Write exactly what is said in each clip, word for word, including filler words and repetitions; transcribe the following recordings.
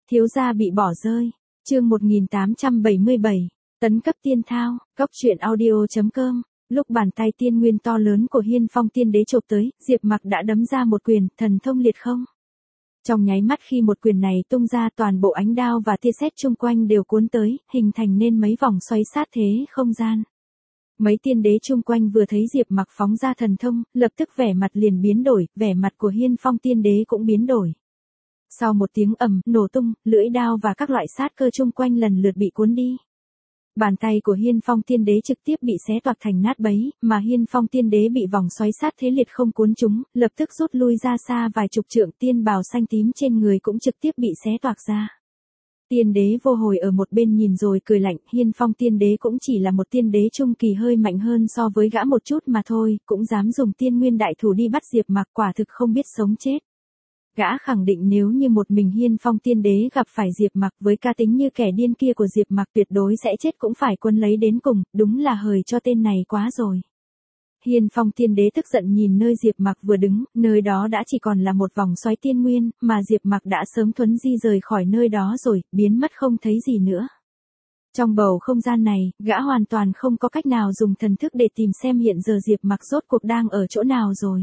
Thiếu gia bị bỏ rơi. Chương một nghìn tám trăm bảy mươi bảy. Tấn cấp tiên thao. Cốc truyện audio chấm com. Lúc bàn tay tiên nguyên to lớn của Hiên Phong Tiên Đế chộp tới, Diệp Mặc đã đấm ra một quyền, thần thông liệt không. Trong nháy mắt khi một quyền này tung ra, toàn bộ ánh đao và tia sét chung quanh đều cuốn tới, hình thành nên mấy vòng xoáy sát thế không gian. Mấy tiên đế chung quanh vừa thấy Diệp Mặc phóng ra thần thông, lập tức vẻ mặt liền biến đổi, vẻ mặt của Hiên Phong Tiên Đế cũng biến đổi. Sau một tiếng ầm, nổ tung, lưỡi đao và các loại sát cơ chung quanh lần lượt bị cuốn đi. Bàn tay của Hiên Phong Tiên Đế trực tiếp bị xé toạc thành nát bấy, mà Hiên Phong Tiên Đế bị vòng xoáy sát thế liệt không cuốn trúng, lập tức rút lui ra xa vài chục trượng, tiên bào xanh tím trên người cũng trực tiếp bị xé toạc ra. Tiên đế vô hồi ở một bên nhìn rồi cười lạnh, Hiên Phong Tiên Đế cũng chỉ là một tiên đế trung kỳ hơi mạnh hơn so với gã một chút mà thôi, cũng dám dùng tiên nguyên đại thủ đi bắt Diệp Mặc, quả thực không biết sống chết. Gã khẳng định nếu như một mình Hiên Phong Tiên Đế gặp phải Diệp Mặc với ca tính như kẻ điên kia của Diệp Mặc tuyệt đối sẽ chết cũng phải quân lấy đến cùng, đúng là hời cho tên này quá rồi. Hiên Phong Tiên Đế tức giận nhìn nơi Diệp Mặc vừa đứng, nơi đó đã chỉ còn là một vòng xoáy tiên nguyên, mà Diệp Mặc đã sớm thuấn di rời khỏi nơi đó rồi, biến mất không thấy gì nữa. Trong bầu không gian này, gã hoàn toàn không có cách nào dùng thần thức để tìm xem hiện giờ Diệp Mặc rốt cuộc đang ở chỗ nào rồi.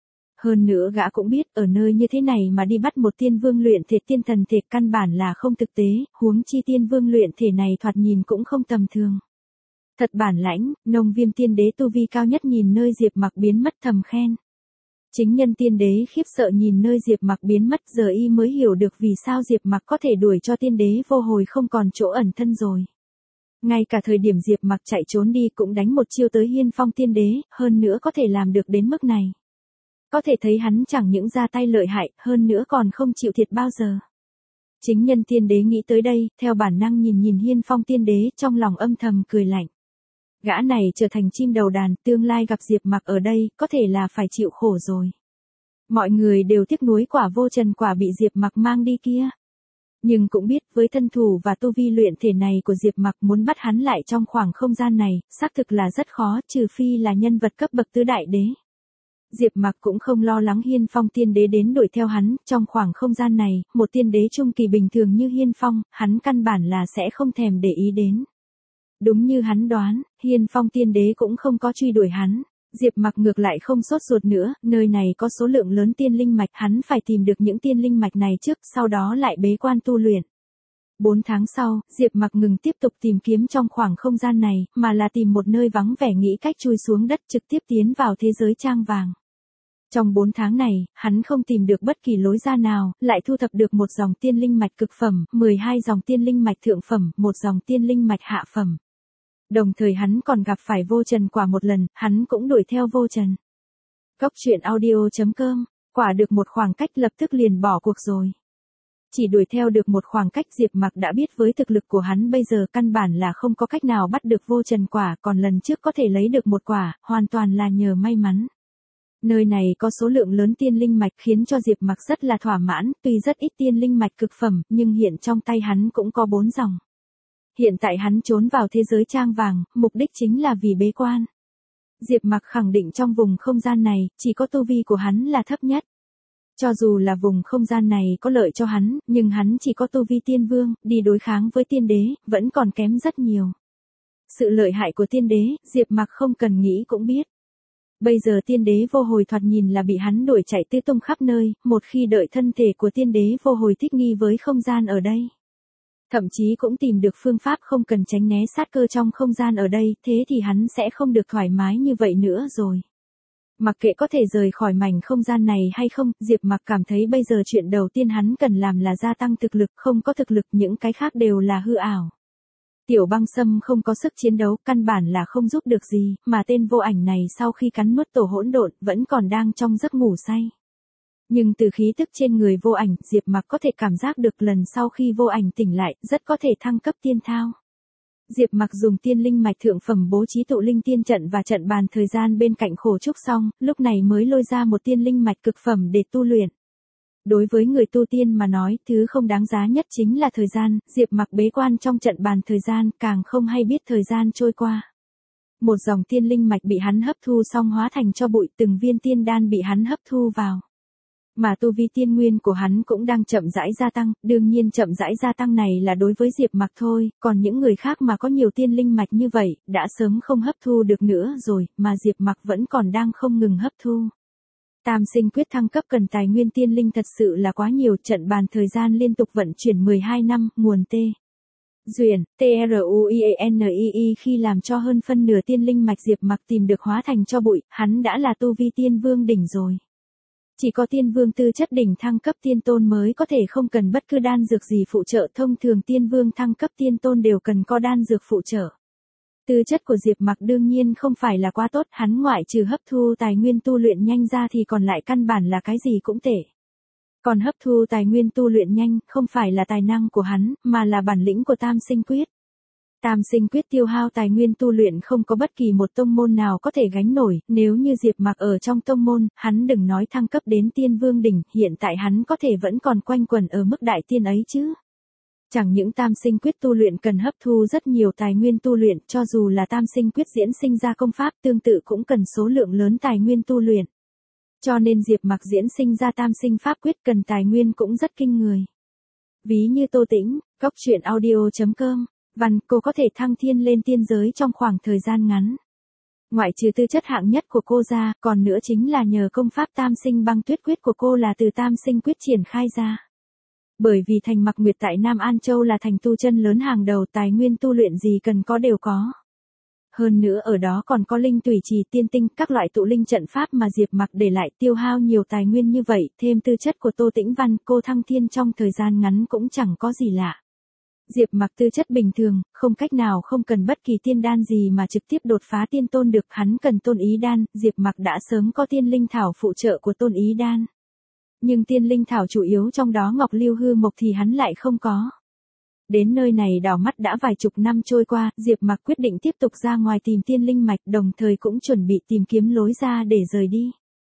Hơn nữa gã cũng biết, ở nơi như thế này mà đi bắt một tiên vương luyện thể tiên thần thể căn bản là không thực tế, huống chi tiên vương luyện thể này thoạt nhìn cũng không tầm thường. Thật bản lãnh, Nông Viêm Tiên Đế tu vi cao nhất nhìn nơi Diệp Mặc biến mất thầm khen. Chính Nhân Tiên Đế khiếp sợ nhìn nơi Diệp Mặc biến mất, giờ y mới hiểu được vì sao Diệp Mặc có thể đuổi cho Tiên Đế vô hồi không còn chỗ ẩn thân rồi. Ngay cả thời điểm Diệp Mặc chạy trốn đi cũng đánh một chiêu tới Hiên Phong Tiên Đế, hơn nữa có thể làm được đến mức này. Có thể thấy hắn chẳng những ra tay lợi hại, hơn nữa còn không chịu thiệt bao giờ. Chính Nhân Tiên Đế nghĩ tới đây, theo bản năng nhìn nhìn Hiên Phong Tiên Đế, trong lòng âm thầm cười lạnh. Gã này trở thành chim đầu đàn, tương lai gặp Diệp Mặc ở đây, có thể là phải chịu khổ rồi. Mọi người đều tiếc nuối quả vô trần quả bị Diệp Mặc mang đi kia. Nhưng cũng biết với thân thủ và tu vi luyện thể này của Diệp Mặc, muốn bắt hắn lại trong khoảng không gian này, xác thực là rất khó, trừ phi là nhân vật cấp bậc tứ đại đế. Diệp Mặc cũng không lo lắng Hiên Phong Tiên Đế đến đuổi theo hắn, trong khoảng không gian này, một tiên đế trung kỳ bình thường như Hiên Phong, hắn căn bản là sẽ không thèm để ý đến. Đúng như hắn đoán, Hiên Phong Tiên Đế cũng không có truy đuổi hắn. Diệp Mặc ngược lại không sốt ruột nữa, nơi này có số lượng lớn tiên linh mạch, hắn phải tìm được những tiên linh mạch này trước, sau đó lại bế quan tu luyện. Bốn tháng sau, Diệp Mặc ngừng tiếp tục tìm kiếm trong khoảng không gian này, mà là tìm một nơi vắng vẻ nghĩ cách chui xuống đất trực tiếp tiến vào thế giới trang vàng. Trong bốn tháng này, hắn không tìm được bất kỳ lối ra nào, lại thu thập được một dòng tiên linh mạch cực phẩm, mười hai dòng tiên linh mạch thượng phẩm, một dòng tiên linh mạch hạ phẩm. Đồng thời hắn còn gặp phải vô trần quả một lần, hắn cũng đuổi theo vô trần. Cốc truyện audio chấm com, quả được một khoảng cách lập tức liền bỏ cuộc rồi. Chỉ đuổi theo được một khoảng cách, Diệp Mặc đã biết với thực lực của hắn bây giờ căn bản là không có cách nào bắt được vô trần quả, còn lần trước có thể lấy được một quả, hoàn toàn là nhờ may mắn. Nơi này có số lượng lớn tiên linh mạch khiến cho Diệp Mặc rất là thỏa mãn, tuy rất ít tiên linh mạch cực phẩm, nhưng hiện trong tay hắn cũng có bốn dòng. Hiện tại hắn trốn vào thế giới trang vàng, mục đích chính là vì bế quan. Diệp Mặc khẳng định trong vùng không gian này, chỉ có tu vi của hắn là thấp nhất. Cho dù là vùng không gian này có lợi cho hắn, nhưng hắn chỉ có tu vi tiên vương, đi đối kháng với tiên đế, vẫn còn kém rất nhiều. Sự lợi hại của tiên đế, Diệp Mặc không cần nghĩ cũng biết. Bây giờ tiên đế vô hồi thoạt nhìn là bị hắn đuổi chạy tứ tung khắp nơi, một khi đợi thân thể của tiên đế vô hồi thích nghi với không gian ở đây. Thậm chí cũng tìm được phương pháp không cần tránh né sát cơ trong không gian ở đây, thế thì hắn sẽ không được thoải mái như vậy nữa rồi. Mặc kệ có thể rời khỏi mảnh không gian này hay không, Diệp Mặc cảm thấy bây giờ chuyện đầu tiên hắn cần làm là gia tăng thực lực, không có thực lực những cái khác đều là hư ảo. Tiểu Băng Sâm không có sức chiến đấu, căn bản là không giúp được gì, mà tên vô ảnh này sau khi cắn nuốt tổ hỗn độn, vẫn còn đang trong giấc ngủ say. Nhưng từ khí tức trên người vô ảnh, Diệp Mặc có thể cảm giác được lần sau khi vô ảnh tỉnh lại, rất có thể thăng cấp tiên thao. Diệp Mặc dùng tiên linh mạch thượng phẩm bố trí tụ linh tiên trận và trận bàn thời gian bên cạnh khổ trúc xong, lúc này mới lôi ra một tiên linh mạch cực phẩm để tu luyện. Đối với người tu tiên mà nói, thứ không đáng giá nhất chính là thời gian, Diệp Mặc bế quan trong trận bàn thời gian, càng không hay biết thời gian trôi qua. Một dòng tiên linh mạch bị hắn hấp thu xong hóa thành cho bụi, từng viên tiên đan bị hắn hấp thu vào. Mà tu vi tiên nguyên của hắn cũng đang chậm rãi gia tăng, đương nhiên chậm rãi gia tăng này là đối với Diệp Mặc thôi, còn những người khác mà có nhiều tiên linh mạch như vậy, đã sớm không hấp thu được nữa rồi, mà Diệp Mặc vẫn còn đang không ngừng hấp thu. Tam sinh quyết thăng cấp cần tài nguyên tiên linh thật sự là quá nhiều, trận bàn thời gian liên tục vận chuyển mười hai năm, nguồn T. Duyển, T R U I E N I I khi làm cho hơn phân nửa tiên linh mạch Diệp Mặc tìm được hóa thành cho bụi, hắn đã là tu vi tiên vương đỉnh rồi. Chỉ có tiên vương tư chất đỉnh thăng cấp tiên tôn mới có thể không cần bất cứ đan dược gì phụ trợ, thông thường tiên vương thăng cấp tiên tôn đều cần có đan dược phụ trợ. Tư chất của Diệp Mặc đương nhiên không phải là quá tốt, hắn ngoại trừ hấp thu tài nguyên tu luyện nhanh ra thì còn lại căn bản là cái gì cũng tệ. Còn hấp thu tài nguyên tu luyện nhanh, không phải là tài năng của hắn, mà là bản lĩnh của tam sinh quyết. Tam sinh quyết tiêu hao tài nguyên tu luyện không có bất kỳ một tông môn nào có thể gánh nổi, nếu như Diệp Mặc ở trong tông môn, hắn đừng nói thăng cấp đến tiên vương đỉnh, hiện tại hắn có thể vẫn còn quanh quẩn ở mức đại tiên ấy chứ. Chẳng những tam sinh quyết tu luyện cần hấp thu rất nhiều tài nguyên tu luyện, cho dù là tam sinh quyết diễn sinh ra công pháp tương tự cũng cần số lượng lớn tài nguyên tu luyện. Cho nên Diệp Mặc diễn sinh ra tam sinh pháp quyết cần tài nguyên cũng rất kinh người. Ví như Tô Tĩnh, góc truyện audio chấm com, văn cô có thể thăng thiên lên tiên giới trong khoảng thời gian ngắn. Ngoại trừ tư chất hạng nhất của cô ra, còn nữa chính là nhờ công pháp tam sinh băng tuyết quyết của cô là từ tam sinh quyết triển khai ra. Bởi vì thành Mặc Nguyệt tại Nam An Châu là thành tu chân lớn hàng đầu, tài nguyên tu luyện gì cần có đều có. Hơn nữa ở đó còn có linh tùy trì tiên tinh, các loại tụ linh trận pháp mà Diệp Mặc để lại tiêu hao nhiều tài nguyên như vậy, thêm tư chất của Tô Tĩnh Văn, cô thăng thiên trong thời gian ngắn cũng chẳng có gì lạ. Diệp Mặc tư chất bình thường, không cách nào không cần bất kỳ tiên đan gì mà trực tiếp đột phá tiên tôn được, hắn cần tôn ý đan, Diệp Mặc đã sớm có tiên linh thảo phụ trợ của tôn ý đan. Nhưng tiên linh thảo chủ yếu trong đó ngọc lưu hư mộc thì hắn lại không có. Đến nơi này đảo mắt đã vài chục năm trôi qua, Diệp Mặc quyết định tiếp tục ra ngoài tìm tiên linh mạch, đồng thời cũng chuẩn bị tìm kiếm lối ra để rời đi.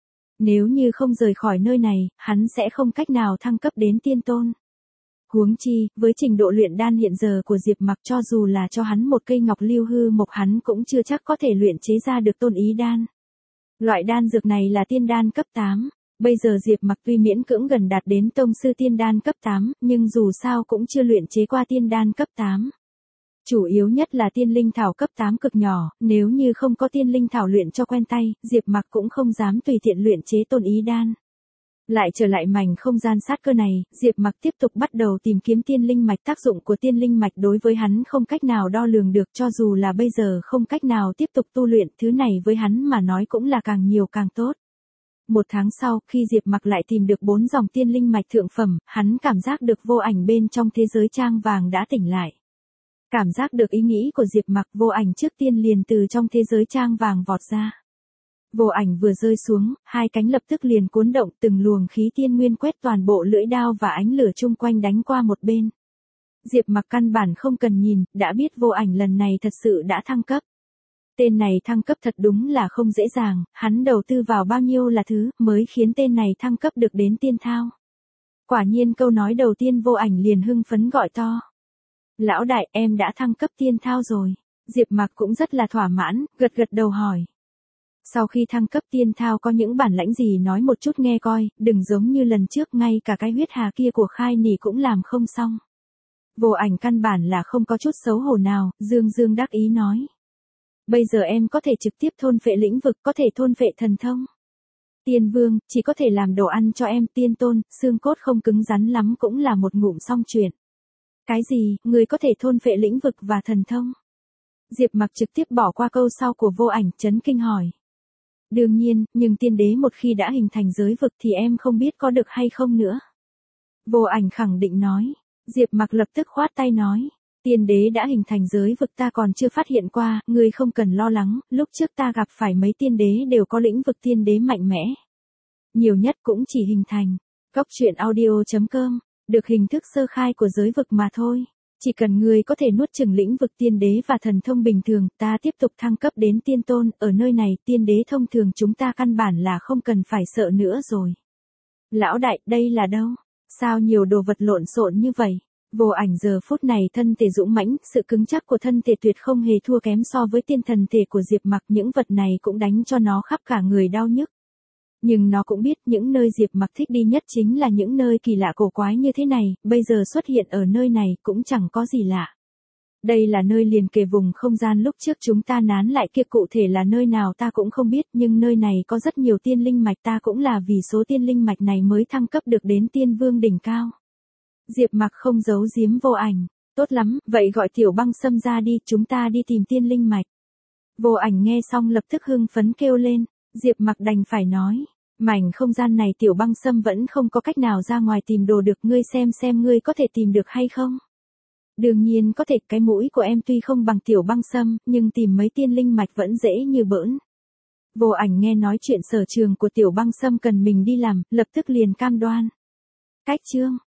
Nếu như không rời khỏi nơi này, hắn sẽ không cách nào thăng cấp đến tiên tôn. Huống chi, với trình độ luyện đan hiện giờ của Diệp Mặc, cho dù là cho hắn một cây ngọc lưu hư mộc hắn cũng chưa chắc có thể luyện chế ra được tôn ý đan. Loại đan dược này là tiên đan cấp tám. Bây giờ Diệp Mặc tuy miễn cưỡng gần đạt đến tông sư tiên đan cấp tám, nhưng dù sao cũng chưa luyện chế qua tiên đan cấp tám. Chủ yếu nhất là tiên linh thảo cấp tám cực nhỏ, nếu như không có tiên linh thảo luyện cho quen tay, Diệp Mặc cũng không dám tùy tiện luyện chế tôn ý đan. Lại trở lại mảnh không gian sát cơ này, Diệp Mặc tiếp tục bắt đầu tìm kiếm tiên linh mạch, tác dụng của tiên linh mạch đối với hắn không cách nào đo lường được, cho dù là bây giờ không cách nào tiếp tục tu luyện, thứ này với hắn mà nói cũng là càng nhiều càng tốt. Một tháng sau, khi Diệp Mặc lại tìm được bốn dòng tiên linh mạch thượng phẩm, hắn cảm giác được vô ảnh bên trong thế giới trang vàng đã tỉnh lại. Cảm giác được ý nghĩ của Diệp Mặc, vô ảnh trước tiên liền từ trong thế giới trang vàng vọt ra. Vô ảnh vừa rơi xuống, hai cánh lập tức liền cuốn động, từng luồng khí tiên nguyên quét toàn bộ lưỡi đao và ánh lửa chung quanh đánh qua một bên. Diệp Mặc căn bản không cần nhìn, đã biết vô ảnh lần này thật sự đã thăng cấp. Tên này thăng cấp thật đúng là không dễ dàng, hắn đầu tư vào bao nhiêu là thứ, mới khiến tên này thăng cấp được đến tiên thao. Quả nhiên câu nói đầu tiên vô ảnh liền hưng phấn gọi to. Lão đại, em đã thăng cấp tiên thao rồi. Diệp Mặc cũng rất là thỏa mãn, gật gật đầu hỏi. Sau khi thăng cấp tiên thao có những bản lãnh gì nói một chút nghe coi, đừng giống như lần trước ngay cả cái huyết hà kia của Khai Nỉ cũng làm không xong. Vô ảnh căn bản là không có chút xấu hổ nào, dương dương đắc ý nói. Bây giờ em có thể trực tiếp thôn phệ lĩnh vực, có thể thôn phệ thần thông. Tiên vương, chỉ có thể làm đồ ăn cho em, tiên tôn, xương cốt không cứng rắn lắm cũng là một ngụm xong chuyện. Cái gì, người có thể thôn phệ lĩnh vực và thần thông? Diệp Mặc trực tiếp bỏ qua câu sau của vô ảnh, chấn kinh hỏi. Đương nhiên, nhưng tiên đế một khi đã hình thành giới vực thì em không biết có được hay không nữa. Vô ảnh khẳng định nói. Diệp Mặc lập tức khoát tay nói. Tiên đế đã hình thành giới vực ta còn chưa phát hiện qua, ngươi không cần lo lắng, lúc trước ta gặp phải mấy tiên đế đều có lĩnh vực tiên đế mạnh mẽ. Nhiều nhất cũng chỉ hình thành. Góc truyện audio chấm com, được hình thức sơ khai của giới vực mà thôi. Chỉ cần ngươi có thể nuốt chửng lĩnh vực tiên đế và thần thông bình thường, ta tiếp tục thăng cấp đến tiên tôn, ở nơi này tiên đế thông thường chúng ta căn bản là không cần phải sợ nữa rồi. Lão đại, đây là đâu? Sao nhiều đồ vật lộn xộn như vậy? Vô ảnh giờ phút này thân thể dũng mãnh, sự cứng chắc của thân thể tuyệt không hề thua kém so với tiên thần thể của Diệp Mặc, những vật này cũng đánh cho nó khắp cả người đau nhức. Nhưng nó cũng biết những nơi Diệp Mặc thích đi nhất chính là những nơi kỳ lạ cổ quái như thế này, bây giờ xuất hiện ở nơi này cũng chẳng có gì lạ. Đây là nơi liền kề vùng không gian lúc trước chúng ta nán lại kia, cụ thể là nơi nào ta cũng không biết, nhưng nơi này có rất nhiều tiên linh mạch, ta cũng là vì số tiên linh mạch này mới thăng cấp được đến tiên vương đỉnh cao. Diệp Mặc không giấu giếm Vô Ảnh, tốt lắm, vậy gọi Tiểu Băng Sâm ra đi, chúng ta đi tìm tiên linh mạch. Vô Ảnh nghe xong lập tức hưng phấn kêu lên, Diệp Mặc đành phải nói, mảnh không gian này Tiểu Băng Sâm vẫn không có cách nào ra ngoài tìm đồ được, ngươi xem xem ngươi có thể tìm được hay không? Đương nhiên có thể, cái mũi của em tuy không bằng Tiểu Băng Sâm, nhưng tìm mấy tiên linh mạch vẫn dễ như bỡn. Vô Ảnh nghe nói chuyện sở trường của Tiểu Băng Sâm cần mình đi làm, lập tức liền cam đoan. Cách chương